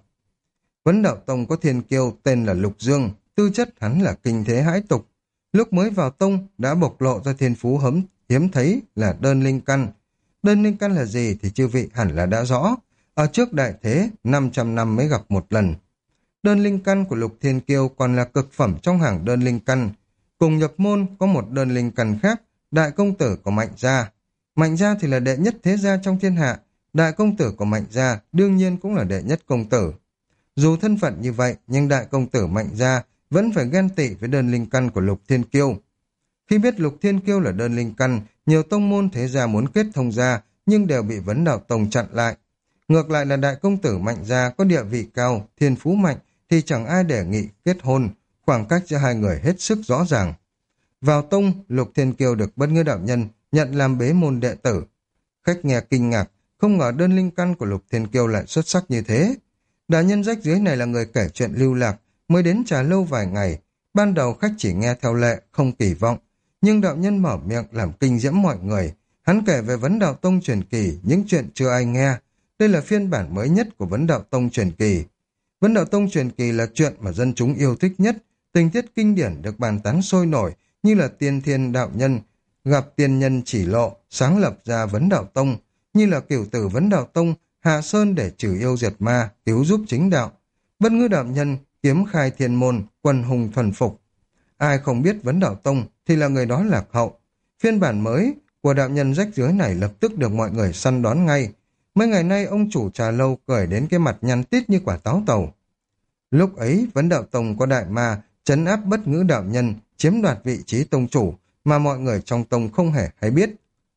Speaker 1: Vấn Đạo Tông có thiên kiêu tên là Lục Dương, tư chất hắn là kinh thế hãi tục. Lúc mới vào tông đã bộc lộ ra thiên phú hiếm thấy là đơn linh căn. Đơn linh căn là gì thì chư vị hẳn là đã rõ. Ở trước đại thế, 500 năm mới gặp một lần. Đơn linh căn của Lục Thiên Kiêu còn là cực phẩm trong hàng đơn linh căn. Cùng nhập môn có một đơn linh căn khác, đại công tử của Mạnh Gia. Mạnh Gia thì là đệ nhất thế gia trong thiên hạ, đại công tử của Mạnh Gia đương nhiên cũng là đệ nhất công tử. Dù thân phận như vậy, nhưng đại công tử Mạnh Gia vẫn phải ghen tị với đơn linh căn của Lục Thiên Kiêu. Khi biết Lục Thiên Kiêu là đơn linh căn, nhiều tông môn thế gia muốn kết thông gia, nhưng đều bị Vấn Đạo Tông chặn lại. Ngược lại là đại công tử Mạnh Gia có địa vị cao, thiên phú mạnh, thì chẳng ai đề nghị kết hôn, khoảng cách giữa hai người hết sức rõ ràng. Vào tông, Lục Thiên Kiêu được Bất Ngư đạo nhân nhận làm bế môn đệ tử. Khách nghe kinh ngạc, không ngờ đơn linh căn của Lục Thiên Kiêu lại xuất sắc như thế. Đạo nhân rách dưới này là người kể chuyện lưu lạc, mới đến trà lâu vài ngày. Ban đầu khách chỉ nghe theo lệ, không kỳ vọng. Nhưng đạo nhân mở miệng làm kinh diễm mọi người. Hắn kể về Vấn Đạo Tông truyền kỳ, những chuyện chưa ai nghe. Đây là phiên bản mới nhất của Vấn Đạo Tông truyền kỳ. Vấn Đạo Tông truyền kỳ là chuyện mà dân chúng yêu thích nhất. Tình tiết kinh điển được bàn tán sôi nổi, như là tiên thiên đạo nhân, gặp tiên nhân chỉ lộ, sáng lập ra Vấn Đạo Tông, như là cửu tử Vấn Đạo Tông, hạ sơn để trừ yêu diệt ma, cứu giúp chính đạo. Bất Ngư đạo nhân, kiếm khai thiên môn, quân hùng thuần phục. Ai không biết Vấn Đạo Tông thì là người đó lạc hậu. Phiên bản mới của đạo nhân rách rưới này lập tức được mọi người săn đón ngay. Mấy ngày nay ông chủ trà lâu cười đến cái mặt nhăn tít như quả táo tàu. Lúc ấy Vấn Đạo Tông có đại ma trấn áp Bất Ngữ đạo nhân, chiếm đoạt vị trí tông chủ mà mọi người trong tông không hề hay biết.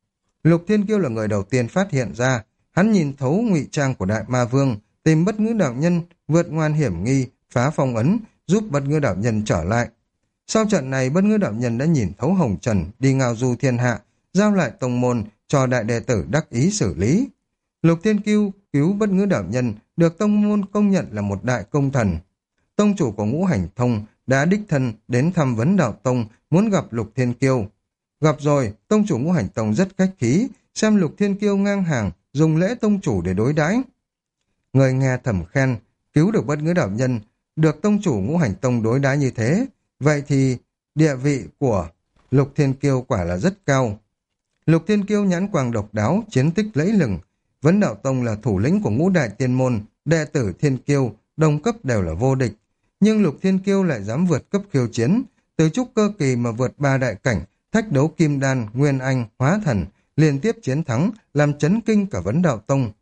Speaker 1: Lục Thiên Kiêu là người đầu tiên phát hiện ra, hắn nhìn thấu ngụy trang của đại ma vương, tìm Bất Ngữ đạo nhân, vượt ngoan hiểm nghi, phá phong ấn, giúp Bất Ngữ đạo nhân trở lại. Sau trận này Bất Ngữ đạo nhân đã nhìn thấu hồng trần, đi ngao du thiên hạ, giao lại tông môn cho đại đệ tử đắc ý xử lý. Lục Thiên Kiêu cứu Bất Ngữ đạo nhân, được tông môn công nhận là một đại công thần. Tông chủ của Ngũ Hành Thông đã đích thân đến thăm Vấn Đạo Tông, muốn gặp Lục Thiên Kiêu. Gặp rồi, tông chủ Ngũ Hành Tông rất khách khí, xem Lục Thiên Kiêu ngang hàng, dùng lễ tông chủ để đối đãi. Người nghe thầm khen, cứu được Bất Ngữ đạo nhân, được tông chủ Ngũ Hành Tông đối đãi như thế, vậy thì địa vị của Lục Thiên Kiêu quả là rất cao. Lục Thiên Kiêu nhãn quang độc đáo, chiến tích lẫy lừng. Vấn Đạo Tông là thủ lĩnh của Ngũ Đại Tiên Môn, đệ tử Thiên Kiêu, đồng cấp đều là vô địch. Nhưng Lục Thiên Kiêu lại dám vượt cấp khiêu chiến, từ trúc cơ kỳ mà vượt 3 đại cảnh, thách đấu kim đan, nguyên anh, hóa thần, liên tiếp chiến thắng, làm chấn kinh cả Vấn Đạo Tông.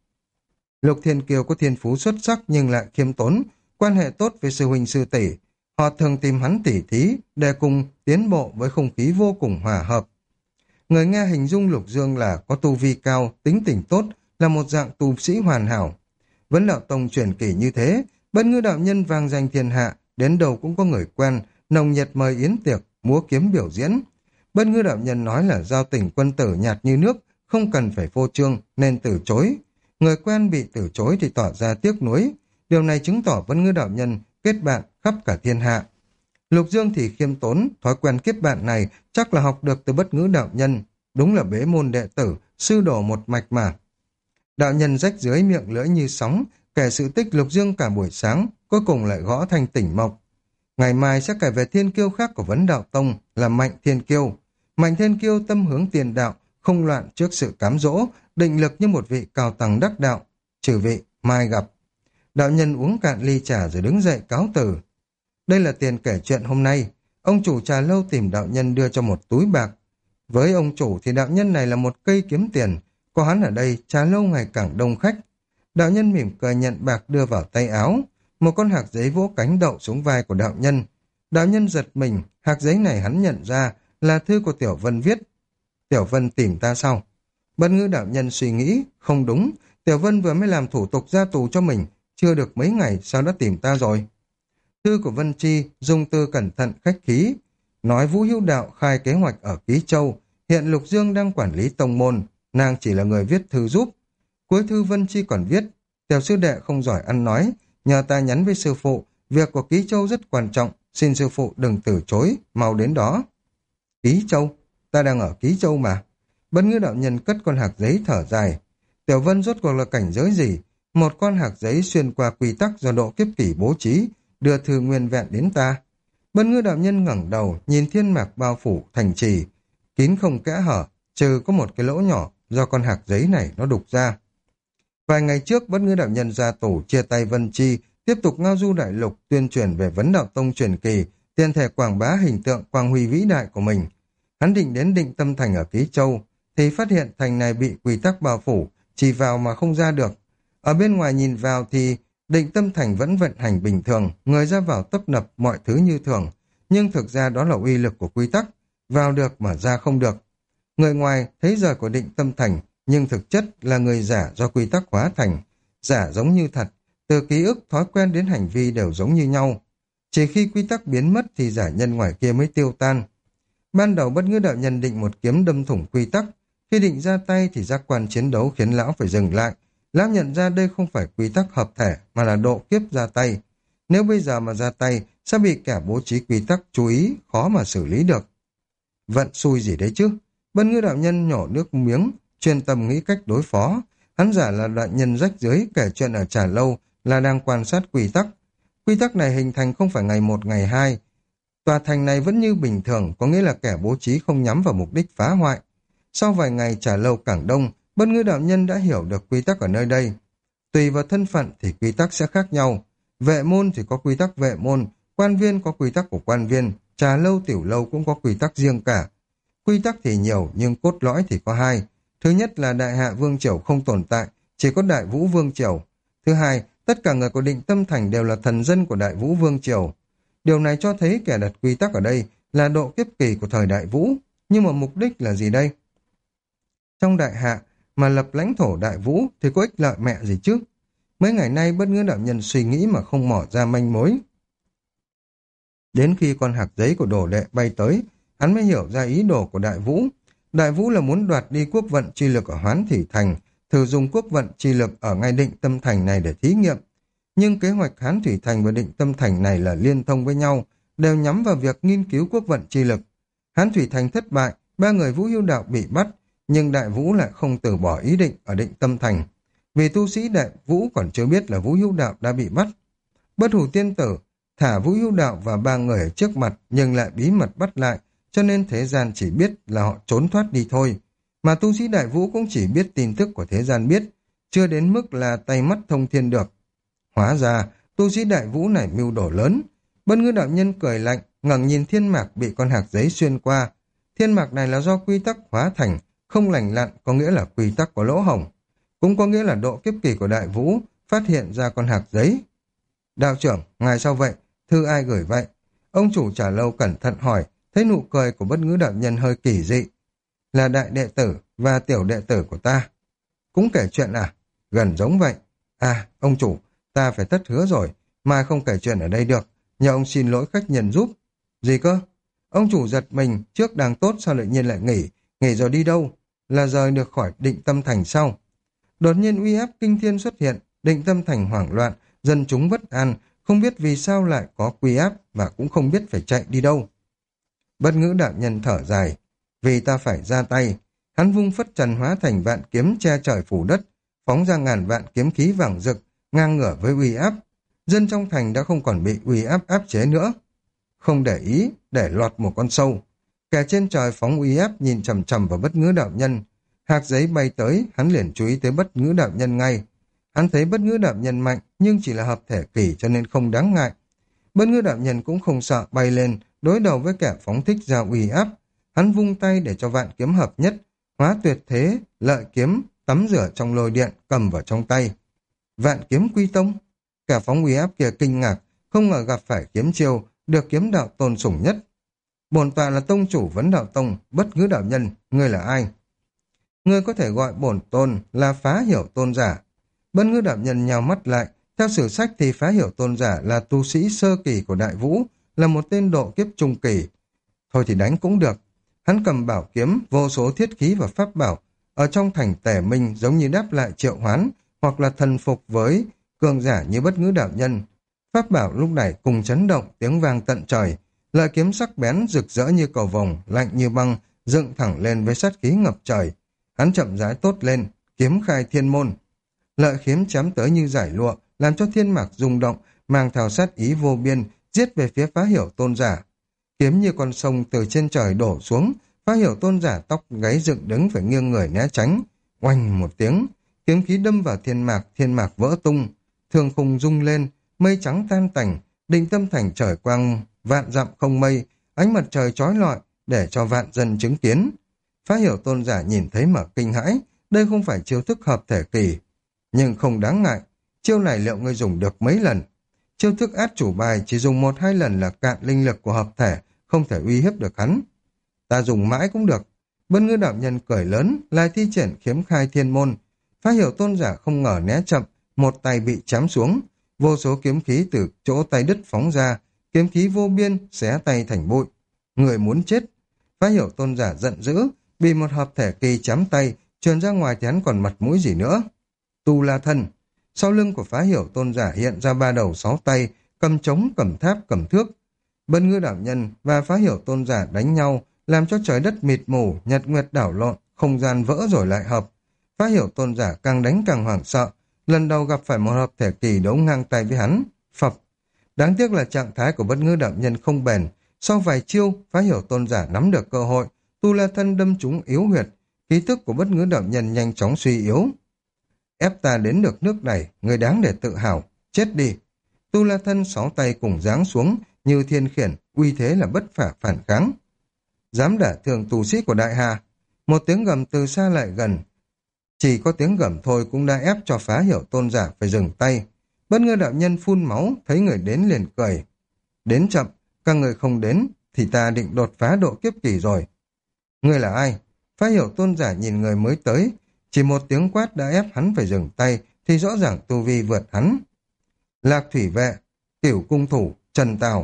Speaker 1: Lục Thiên Kiêu có thiên phú xuất sắc nhưng lại khiêm tốn, quan hệ tốt với sư huynh sư tỷ. Họ thường tìm hắn tỉ thí để cùng tiến bộ với không khí vô cùng hòa hợp. Người nghe hình dung Lục Dương là có tu vi cao, tính tình tốt, là một dạng tu sĩ hoàn hảo. Vấn Đạo Tông truyền kỳ như thế, Bất Ngư đạo nhân vang danh thiên hạ, đến đâu cũng có người quen, nồng nhiệt mời yến tiệc, múa kiếm biểu diễn. Bất Ngư đạo nhân nói là giao tình quân tử nhạt như nước, không cần phải phô trương nên từ chối. Người quen bị từ chối thì tỏ ra tiếc nuối. Điều này chứng tỏ Bất Ngư đạo nhân kết bạn khắp cả thiên hạ. Lục Dương thì khiêm tốn, thói quen kết bạn này chắc là học được từ Bất Ngữ đạo nhân. Đúng là bế môn đệ tử, sư đồ một mạch mà. Đạo nhân rách dưới miệng lưỡi như sóng, kể sự tích Lục Dương cả buổi sáng, cuối cùng lại gõ thanh tỉnh mộc. Ngày mai sẽ kể về thiên kiêu khác của Vấn Đạo Tông là Mạnh Thiên Kiêu. Mạnh Thiên Kiêu tâm hướng tiền đạo, không loạn trước sự cám dỗ, định lực như một vị cao tăng đắc đạo. Trừ vị, mai gặp. Đạo nhân uống cạn ly trà rồi đứng dậy cáo từ. Đây là tiền kể chuyện hôm nay. Ông chủ trà lâu tìm đạo nhân đưa cho một túi bạc. Với ông chủ thì đạo nhân này là một cây kiếm tiền. Có hắn ở đây, trà lâu ngày càng đông khách. Đạo nhân mỉm cười nhận bạc đưa vào tay áo. Một con hạc giấy vỗ cánh đậu xuống vai của đạo nhân. Đạo nhân giật mình, hạc giấy này hắn nhận ra là thư của Tiểu Vân viết. Tiểu Vân tìm ta sao? Bất Ngữ đạo nhân suy nghĩ, không đúng. Tiểu Vân vừa mới làm thủ tục ra tù cho mình, chưa được mấy ngày sao đã tìm ta rồi. Thư của Vân Chi dùng từ cẩn thận khách khí, nói Vũ Hữu Đạo khai kế hoạch ở Ký Châu, hiện Lục Dương đang quản lý tông môn, nàng chỉ là người viết thư giúp. Cuối thư Vân Chi còn viết, tiểu sư đệ không giỏi ăn nói, nhờ ta nhắn với sư phụ, việc của Ký Châu rất quan trọng, xin sư phụ đừng từ chối, mau đến đó. Ký Châu? Ta đang ở Ký Châu mà. Bất Ngữ đạo nhân cất con hạc giấy thở dài. Tiểu Vân rốt cuộc là cảnh giới gì? Một con hạc giấy xuyên qua quy tắc do độ kiếp kỷ bố trí, đưa thư nguyên vẹn đến ta. Bất Ngữ đạo nhân ngẩng đầu, nhìn thiên mạc bao phủ thành trì, kín không kẽ hở, trừ có một cái lỗ nhỏ do con hạc giấy này nó đục ra. Vài ngày trước, Bất Ngữ đạo nhân ra tù chia tay Vân Chi, tiếp tục ngao du đại lục tuyên truyền về Vấn Đạo Tông truyền kỳ, tiền thể quảng bá hình tượng quang huy vĩ đại của mình. Hắn định đến Định Tâm Thành ở Ký Châu, thì phát hiện thành này bị quy tắc bao phủ, chỉ vào mà không ra được. Ở bên ngoài nhìn vào thì Định Tâm Thành vẫn vận hành bình thường, người ra vào tấp nập mọi thứ như thường, nhưng thực ra đó là uy lực của quy tắc, vào được mà ra không được. Người ngoài thấy rời của Định Tâm Thành, nhưng thực chất là người giả do quy tắc hóa thành, giả giống như thật, từ ký ức, thói quen đến hành vi đều giống như nhau. Chỉ khi quy tắc biến mất thì giả nhân ngoài kia mới tiêu tan. Ban đầu Bất Ngữ đạo nhân định một kiếm đâm thủng quy tắc, khi định ra tay thì giác quan chiến đấu khiến lão phải dừng lại. Lão nhận ra đây không phải quy tắc hợp thể mà là độ kiếp ra tay. Nếu bây giờ mà ra tay sẽ bị kẻ bố trí quy tắc chú ý, khó mà xử lý được. Vận xui gì đấy chứ? Bất Ngữ đạo nhân nhổ nước miếng, chuyên tâm nghĩ cách đối phó. Hắn giả là đại nhân rách rưới kể chuyện ở Trà Lâu là đang quan sát quy tắc. Quy tắc này hình thành không phải ngày một ngày hai. Tòa thành này vẫn như bình thường, có nghĩa là kẻ bố trí không nhắm vào mục đích phá hoại. Sau vài ngày Trà Lâu cảng đông, Bất Ngữ đạo nhân đã hiểu được quy tắc ở nơi đây. Tùy vào thân phận thì quy tắc sẽ khác nhau. Vệ môn thì có quy tắc vệ môn, quan viên có quy tắc của quan viên, Trà Lâu tiểu lâu cũng có quy tắc riêng cả. Quy tắc thì nhiều nhưng cốt lõi thì có hai. Thứ nhất là Đại Hạ Vương Triều không tồn tại, chỉ có Đại Vũ Vương Triều. Thứ hai, tất cả người của Định Tâm Thành đều là thần dân của Đại Vũ Vương Triều. Điều này cho thấy kẻ đặt quy tắc ở đây là độ kiếp kỳ của thời Đại Vũ. Nhưng mà mục đích là gì đây? Trong Đại Hạ mà lập lãnh thổ Đại Vũ thì có ích lợi mẹ gì chứ? Mấy ngày nay Bất Ngữ đạo nhân suy nghĩ mà không mỏ ra manh mối. Đến khi con hạc giấy của đồ đệ bay tới, hắn mới hiểu ra ý đồ của Đại Vũ. Đại Vũ là muốn đoạt đi quốc vận chi lực ở Hoán Thủy Thành, thử dùng quốc vận chi lực ở ngay Định Tâm Thành này để thí nghiệm. Nhưng kế hoạch Hán Thủy Thành và Định Tâm Thành này là liên thông với nhau, đều nhắm vào việc nghiên cứu quốc vận chi lực. Hán Thủy Thành thất bại, ba người Vũ Hưu Đạo bị bắt, nhưng Đại Vũ lại không từ bỏ ý định ở Định Tâm Thành. Vì tu sĩ Đại Vũ còn chưa biết là Vũ Hưu Đạo đã bị bắt. Bất Hủ Tiên Tử thả Vũ Hưu Đạo và ba người ở trước mặt nhưng lại bí mật bắt lại, cho nên thế gian chỉ biết là họ trốn thoát đi thôi. Mà tu sĩ Đại Vũ cũng chỉ biết tin tức của thế gian biết, chưa đến mức là tay mắt thông thiên được. Hóa ra, tu sĩ Đại Vũ này mưu đồ lớn. Bất Ngữ đạo nhân cười lạnh, ngẩng nhìn thiên mạc bị con hạc giấy xuyên qua. Thiên mạc này là do quy tắc hóa thành, không lành lặn có nghĩa là quy tắc có lỗ hổng. Cũng có nghĩa là độ kiếp kỳ của Đại Vũ phát hiện ra con hạc giấy. Đạo trưởng, ngài sao vậy? Thư ai gửi vậy? Ông chủ Trà Lâu cẩn thận hỏi, thấy nụ cười của Bất Ngữ đạo nhân hơi kỳ dị. Là đại đệ tử và tiểu đệ tử của ta. Cũng kể chuyện à? Gần giống vậy. À, ông chủ, ta phải thất hứa rồi, mai không kể chuyện ở đây được, nhờ ông xin lỗi khách nhân giúp. Gì cơ? Ông chủ giật mình, trước đang tốt sao lại nhiên lại nghỉ rồi đi đâu? Là rời được khỏi Định Tâm Thành sau. Đột nhiên uy áp kinh thiên xuất hiện, Định Tâm Thành hoảng loạn, dân chúng bất an, không biết vì sao lại có uy áp và cũng không biết phải chạy đi đâu. Bất Ngữ đạo nhân thở dài, vì ta phải ra tay. Hắn vung phất trần hóa thành vạn kiếm che trời phủ đất, phóng ra ngàn vạn kiếm khí vàng rực, ngang ngửa với uy áp. Dân trong thành đã không còn bị uy áp áp chế nữa. Không để ý, để lọt một con sâu. Kẻ trên trời phóng uy áp nhìn chằm chằm vào Bất Ngữ đạo nhân. Hạc giấy bay tới, hắn liền chú ý tới Bất Ngữ đạo nhân ngay. Hắn thấy Bất Ngữ đạo nhân mạnh, nhưng chỉ là hợp thể kỳ cho nên không đáng ngại. Bất Ngữ đạo nhân cũng không sợ bay lên, đối đầu với kẻ phóng thích ra uy áp. Hắn vung tay để cho vạn kiếm hợp nhất, hóa tuyệt thế, lợi kiếm, tắm rửa trong lôi điện, cầm vào trong tay. Vạn kiếm quy tông. Kẻ phóng uy áp kia kinh ngạc, không ngờ gặp phải kiếm chiêu, được kiếm đạo tôn sủng nhất. Bổn tọa là tông chủ Vấn Đạo Tông, Bất Ngữ đạo nhân, ngươi là ai? Ngươi có thể gọi bổn tôn là Phá Hiểu Tôn giả. Bất Ngữ đạo nhân nhào mắt lại, theo sử sách thì Phá Hiểu Tôn giả là tu sĩ sơ kỳ của Đại Vũ, là một tên độ kiếp trung kỳ. Thôi thì đánh cũng được. Hắn cầm bảo kiếm, vô số thiết khí và pháp bảo, ở trong thành Tề Minh giống như đáp lại triệu hoán, hoặc là thần phục với cường giả như Bất Ngữ Đạo Nhân. Pháp bảo lúc này cùng chấn động, tiếng vang tận trời, lợi kiếm sắc bén rực rỡ như cầu vồng, lạnh như băng, dựng thẳng lên với sát khí ngập trời. Hắn chậm rãi tốt lên, kiếm khai thiên môn. Lợi kiếm chém tới như giải lụa, làm cho thiên mạc rung động, mang theo sát ý vô biên, giết về phía Phá Hiểu Tôn giả. Kiếm như con sông từ trên trời đổ xuống, Phá Hiểu Tôn giả tóc gáy dựng đứng phải nghiêng người né tránh. Oanh một tiếng, kiếm khí đâm vào thiên mạc vỡ tung, thương khung rung lên, mây trắng tan tành, Định Tâm Thành trời quang vạn dặm không mây, ánh mặt trời chói lọi để cho vạn dân chứng kiến. Phá Hiểu Tôn giả nhìn thấy mà kinh hãi, đây không phải chiêu thức hợp thể kỳ, nhưng không đáng ngại, chiêu này liệu ngươi dùng được mấy lần? Chiêu thức át chủ bài chỉ dùng 1-2 lần là cạn linh lực của hợp thể, không thể uy hiếp được hắn. Ta dùng mãi cũng được. Bất Ngữ đạo nhân cười lớn, lại thi triển kiếm khai thiên môn. Phá Hiểu Tôn giả không ngờ né chậm, một tay bị chém xuống, vô số kiếm khí từ chỗ tay đứt phóng ra, kiếm khí vô biên xé tay thành bụi. Người muốn chết. Phá Hiểu Tôn giả giận dữ, bị một hợp thể kỳ chém tay, truyền ra ngoài thì hắn còn mặt mũi gì nữa. Tu La Thân. Sau lưng của Phá Hiểu Tôn giả hiện ra 3 đầu 6 tay, cầm trống, cầm tháp, cầm thước. Bất Ngữ đạo nhân và Phá Hiểu Tôn giả đánh nhau, làm cho trời đất mịt mù, nhật nguyệt đảo lộn, không gian vỡ rồi lại hợp. Phá Hiểu Tôn giả càng đánh càng hoảng sợ, lần đầu gặp phải một hợp thể kỳ đấu ngang tay với hắn, phập. Đáng tiếc là trạng thái của Bất Ngữ đạo nhân không bền, sau vài chiêu, Phá Hiểu Tôn giả nắm được cơ hội, Tu La Thân đâm trúng yếu huyệt, khí tức của Bất Ngữ đạo nhân nhanh chóng suy yếu. Ép ta đến được nước này, người đáng để tự hào, chết đi. Tu La Thân 6 tay cùng giáng xuống, như thiên khiển, uy thế là bất phả phản kháng. Dám đả thương tù sĩ của Đại Hà. Một tiếng gầm từ xa lại gần. Chỉ có tiếng gầm thôi cũng đã ép cho Phá Hiểu Tôn giả phải dừng tay. Bất Ngữ đạo nhân phun máu, thấy người đến liền cười. Đến chậm, các người không đến, thì ta định đột phá độ kiếp kỳ rồi. Người là ai? Phá Hiểu Tôn giả nhìn người mới tới, chỉ một tiếng quát đã ép hắn phải dừng tay, thì rõ ràng tu vi vượt hắn. Lạc Thủy Vệ, Cửu Cung Thủ, Trần Tào.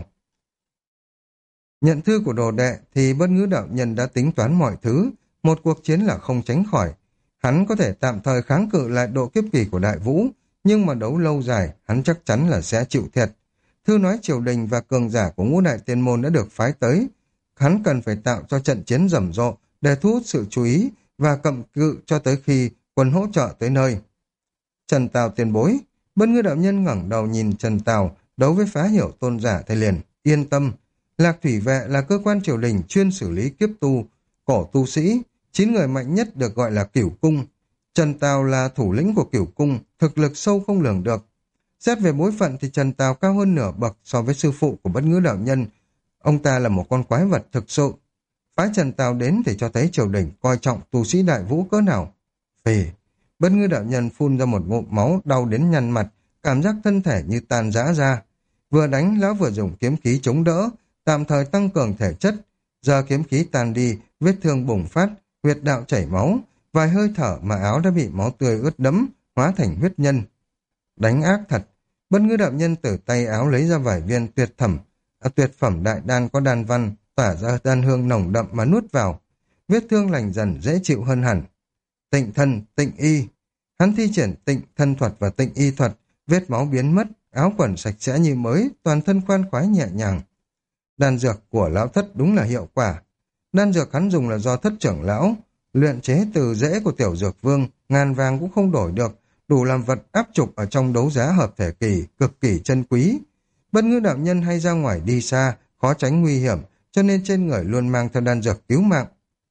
Speaker 1: Nhận thư của đồ đệ thì Bất Ngữ đạo nhân đã tính toán mọi thứ, một cuộc chiến là không tránh khỏi. Hắn có thể tạm thời kháng cự lại độ kiếp kỳ của Đại Vũ, nhưng mà đấu lâu dài, hắn chắc chắn là sẽ chịu thiệt. Thư nói triều đình và cường giả của Ngũ Đại Tiên Môn đã được phái tới. Hắn cần phải tạo cho trận chiến rầm rộ để thu hút sự chú ý và cầm cự cho tới khi quân hỗ trợ tới nơi. Trần Tào tiền bối. Bất Ngữ đạo nhân ngẩng đầu nhìn Trần Tào đấu với Phá Hiểu Tôn giả thì liền yên tâm. Lạc Thủy Vệ là cơ quan triều đình chuyên xử lý kiếp tu, cổ tu sĩ, 9 người mạnh nhất được gọi là Cửu Cung. Trần Tào là thủ lĩnh của Cửu Cung, thực lực sâu không lường được. Xét về bối phận thì Trần Tào cao hơn nửa bậc so với sư phụ của Bất Ngữ đạo nhân. Ông ta là một con quái vật thực sự. Phái Trần Tào đến thì cho thấy triều đình coi trọng tu sĩ Đại Vũ cỡ nào. Phì, Bất Ngữ đạo nhân phun ra một ngụm máu đau đến nhăn mặt, cảm giác thân thể như tan rã ra. Vừa đánh lão vừa dùng kiếm khí chống đỡ, tạm thời tăng cường thể chất. Giờ kiếm khí tan đi, vết thương bùng phát, huyệt đạo chảy máu, vài hơi thở mà áo đã bị máu tươi ướt đẫm, hóa thành huyết nhân. Đánh ác thật. Bất Ngữ đạo nhân từ tay áo lấy ra vài viên tuyệt phẩm đại đan có đan văn, tỏa ra đan hương nồng đậm mà nuốt vào. Vết thương lành dần dễ chịu hơn hẳn. Tịnh thân, tịnh y. Hắn thi triển tịnh thân thuật và tịnh y thuật, vết máu biến mất, áo quần sạch sẽ như mới, toàn thân khoan khoái nhẹ nhàng. Đan dược của lão thất đúng là hiệu quả. Đan dược hắn dùng là do thất trưởng lão luyện chế từ rễ của tiểu dược vương, ngàn vàng cũng không đổi được, đủ làm vật áp trục ở trong đấu giá hợp thể kỳ, cực kỳ chân quý. Bất Ngữ đạo nhân hay ra ngoài đi xa, khó tránh nguy hiểm, cho nên trên người luôn mang theo đan dược cứu mạng.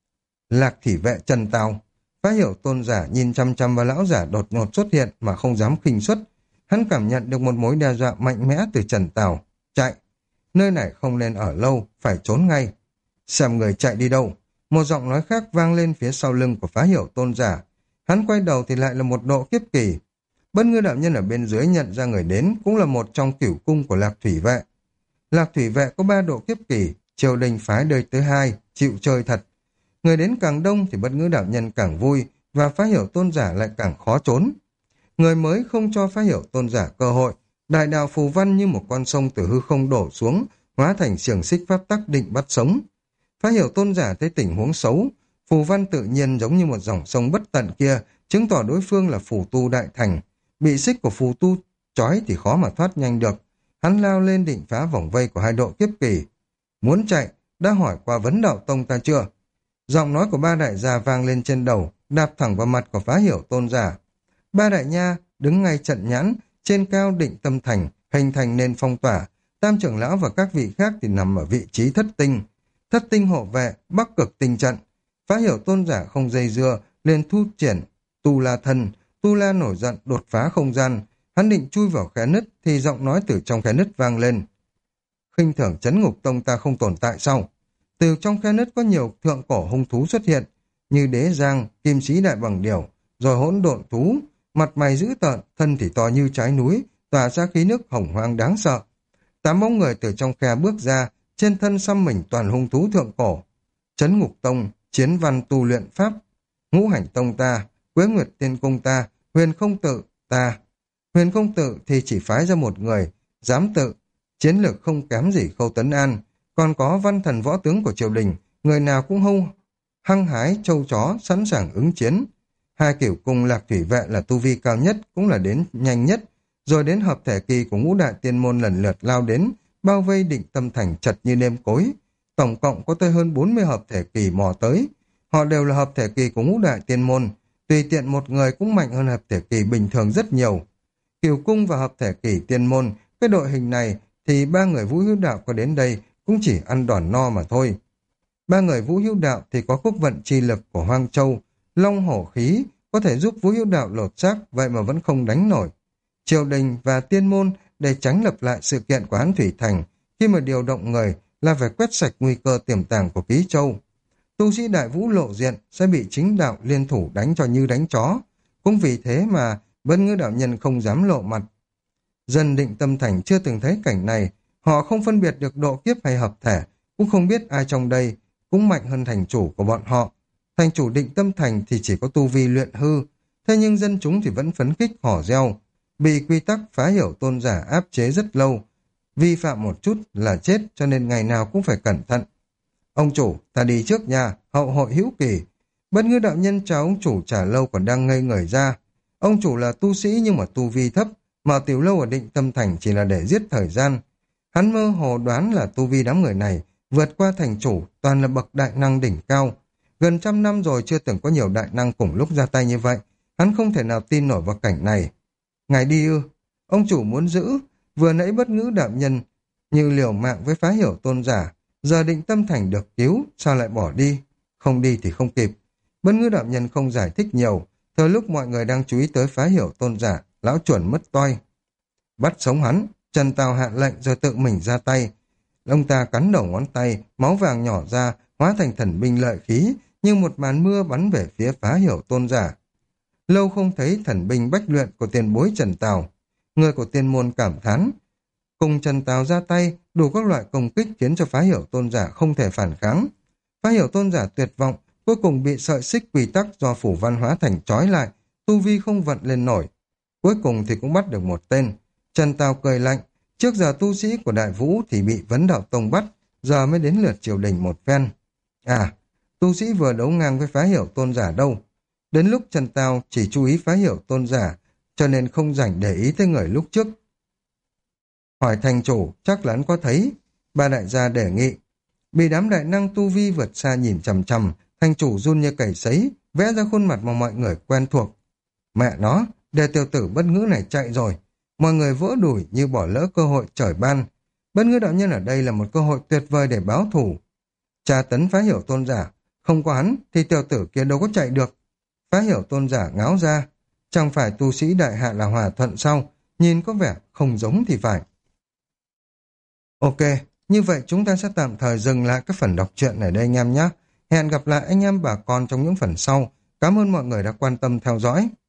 Speaker 1: Lạc Thủy Vệ Trần Tào. Phá Hiểu Tôn giả nhìn chăm chăm vào lão giả đột ngột xuất hiện mà không dám khinh suất. Hắn cảm nhận được một mối đe dọa mạnh mẽ từ Trần Tào. Chạy! Nơi này không nên ở lâu, phải trốn ngay. Xem người chạy đi đâu? Một giọng nói khác vang lên phía sau lưng của Phá Hiểu Tôn giả. Hắn quay đầu thì lại là một độ kiếp kỳ. Bất Ngữ đạo nhân ở bên dưới nhận ra người đến cũng là một trong Cửu Cung của Lạc Thủy Vệ. Lạc Thủy Vệ có 3 độ kiếp kỳ, triều đình phái đời thứ 2, chịu chơi thật. Người đến càng đông thì Bất Ngữ đạo nhân càng vui, và Phá Hiểu Tôn giả lại càng khó trốn. Người mới không cho Phá Hiểu Tôn giả cơ hội, đại đạo phù văn như một con sông từ hư không đổ xuống, hóa thành xiềng xích pháp tắc định bắt sống. Phá Hiểu Tôn giả thấy tình huống xấu, Phù văn tự nhiên giống như một dòng sông bất tận kia, chứng tỏ đối phương là phù tu đại thành. Bị xích của phù tu trói thì khó mà thoát nhanh được. Hắn lao lên định phá vòng vây của hai độ kiếp kỳ. Muốn chạy, đã hỏi qua vấn đạo tông ta chưa? Giọng nói của ba đại gia vang lên trên đầu, đạp thẳng vào mặt của Phá Hiểu tôn giả. Ba đại nha đứng ngay trận nhãn, trên cao định tâm thành, hình thành nên phong tỏa. Tam trưởng lão và các vị khác thì nằm ở vị trí thất tinh. Thất tinh hộ vệ, bắc cực tinh trận. Phá Hiểu tôn giả không dây dưa, liền thu triển tu la thân. Tu la nổi giận đột phá không gian. Hắn định chui vào khe nứt thì giọng nói từ trong khe nứt vang lên. Khinh thường trấn ngục tông ta không tồn tại sao? Từ trong khe nứt có nhiều thượng cổ hung thú xuất hiện, như đế giang, kim sĩ đại bằng điểu, rồi hỗn độn thú, mặt mày dữ tợn, thân thì to như trái núi, tỏa ra khí nước hồng hoang đáng sợ. 8 bóng người từ trong khe bước ra, trên thân xăm mình toàn hung thú thượng cổ. Trấn ngục tông, chiến văn tu luyện pháp, ngũ hành tông ta, Quế Nguyệt Tiên cung ta, huyền không tự ta. Huyền không tự thì chỉ phái ra một người, dám tự, chiến lược không kém gì Khâu Tấn An, còn có văn thần võ tướng của triều đình, người nào cũng hăng hái châu chó, sẵn sàng ứng chiến. Hai cửu cung lạc thủy vệ là tu vi cao nhất, cũng là đến nhanh nhất, rồi đến hợp thể kỳ của ngũ đại tiên môn lần lượt lao đến, bao vây định tâm thành chật như nêm cối. Tổng cộng có tới hơn 40 hợp thể kỳ mò tới. Họ đều là hợp thể kỳ của ngũ đại tiên môn, tùy tiện một người cũng mạnh hơn hợp thể kỳ bình thường rất nhiều. Cửu cung và hợp thể kỳ tiên môn, cái đội hình này thì 3 người Vũ Hữu Đạo có đến đây cũng chỉ ăn đòn no mà thôi. 3 người Vũ Hữu Đạo thì có khúc vận chi lực của Hoang Châu, long hổ khí, có thể giúp Vũ Hữu Đạo lột xác, vậy mà vẫn không đánh nổi. Triều đình và tiên môn để tránh lập lại sự kiện của Hán Thủy Thành, khi mà điều động người là phải quét sạch nguy cơ tiềm tàng của Ký Châu. Tu sĩ đại vũ lộ diện sẽ bị chính đạo liên thủ đánh cho như đánh chó. Cũng vì thế mà Bất Ngữ đạo nhân không dám lộ mặt. Dân định tâm thành chưa từng thấy cảnh này, họ không phân biệt được độ kiếp hay hợp thể, cũng không biết ai trong đây cũng mạnh hơn thành chủ của bọn họ. Thành chủ định tâm thành thì chỉ có tu vi luyện hư, thế nhưng dân chúng thì vẫn phấn khích hò reo. Bị quy tắc Phá Hiểu tôn giả áp chế rất lâu, vi phạm một chút là chết, cho nên ngày nào cũng phải cẩn thận. Ông chủ, ta đi trước nhà, hậu hội hữu kỳ. Bất Ngữ đạo nhân chào ông chủ trả lâu còn đang ngây người ra. Ông chủ là tu sĩ nhưng mà tu vi thấp, mà tiểu lâu ở định tâm thành chỉ là để giết thời gian. Hắn mơ hồ đoán là tu vi đám người này vượt qua thành chủ toàn là bậc đại năng đỉnh cao. Gần 100 năm rồi chưa từng có nhiều đại năng cùng lúc ra tay như vậy. Hắn không thể nào tin nổi vào cảnh này. Ngài đi ư? Ông chủ muốn giữ. Vừa nãy Bất Ngữ đạo nhân như liều mạng với Phá Hiểu tôn giả. Giờ định tâm thành được cứu, sao lại bỏ đi? Không đi thì không kịp. Bất Ngữ đạo nhân không giải thích nhiều. Thời lúc mọi người đang chú ý tới Phá Hiểu tôn giả, lão chuẩn mất toi. Bắt sống hắn, Trần Tào hạ lệnh rồi tự mình ra tay. Ông ta cắn đầu ngón tay, máu vàng nhỏ ra, hóa thành thần binh lợi khí, như một màn mưa bắn về phía Phá Hiểu tôn giả. Lâu không thấy thần binh bách luyện của tiền bối Trần Tào. Người của tiên môn cảm thán. Cùng Trần Tào ra tay, đủ các loại công kích khiến cho Phá Hiểu tôn giả không thể phản kháng. Phá Hiểu tôn giả tuyệt vọng, cuối cùng bị sợi xích quy tắc do phủ văn hóa thành trói lại, tu vi không vận lên nổi. Cuối cùng thì cũng bắt được một tên. Trần Tào cười lạnh, trước giờ tu sĩ của Đại Vũ thì bị Vấn Đạo Tông bắt, giờ mới đến lượt triều đình một phen. À, tu sĩ vừa đấu ngang với Phá Hiểu tôn giả đâu. Đến lúc Trần Tào chỉ chú ý Phá Hiểu tôn giả, cho nên không rảnh để ý tới người lúc trước. Hỏi thành chủ, chắc là hắn có thấy. Ba đại gia đề nghị. Bị đám đại năng tu vi vượt xa nhìn chằm chằm, thành chủ run như cầy sấy, vẽ ra khuôn mặt mà mọi người quen thuộc. Mẹ nó, để tiểu tử Bất Ngữ này chạy rồi. Mọi người vỡ đùi như bỏ lỡ cơ hội trời ban. Bất Ngữ đạo nhân ở đây là một cơ hội tuyệt vời để báo thù. Tra tấn Phá Hiểu tôn giả, không có hắn thì tiểu tử kia đâu có chạy được. Phá Hiểu tôn giả ngáo ra, chẳng phải tu sĩ đại hạ là Hòa Thuận sao? Nhìn có vẻ không giống thì phải. Ok, như vậy chúng ta sẽ tạm thời dừng lại cái phần đọc truyện này đây anh em nhé. Hẹn gặp lại anh em bà con trong những phần sau. Cảm ơn mọi người đã quan tâm theo dõi.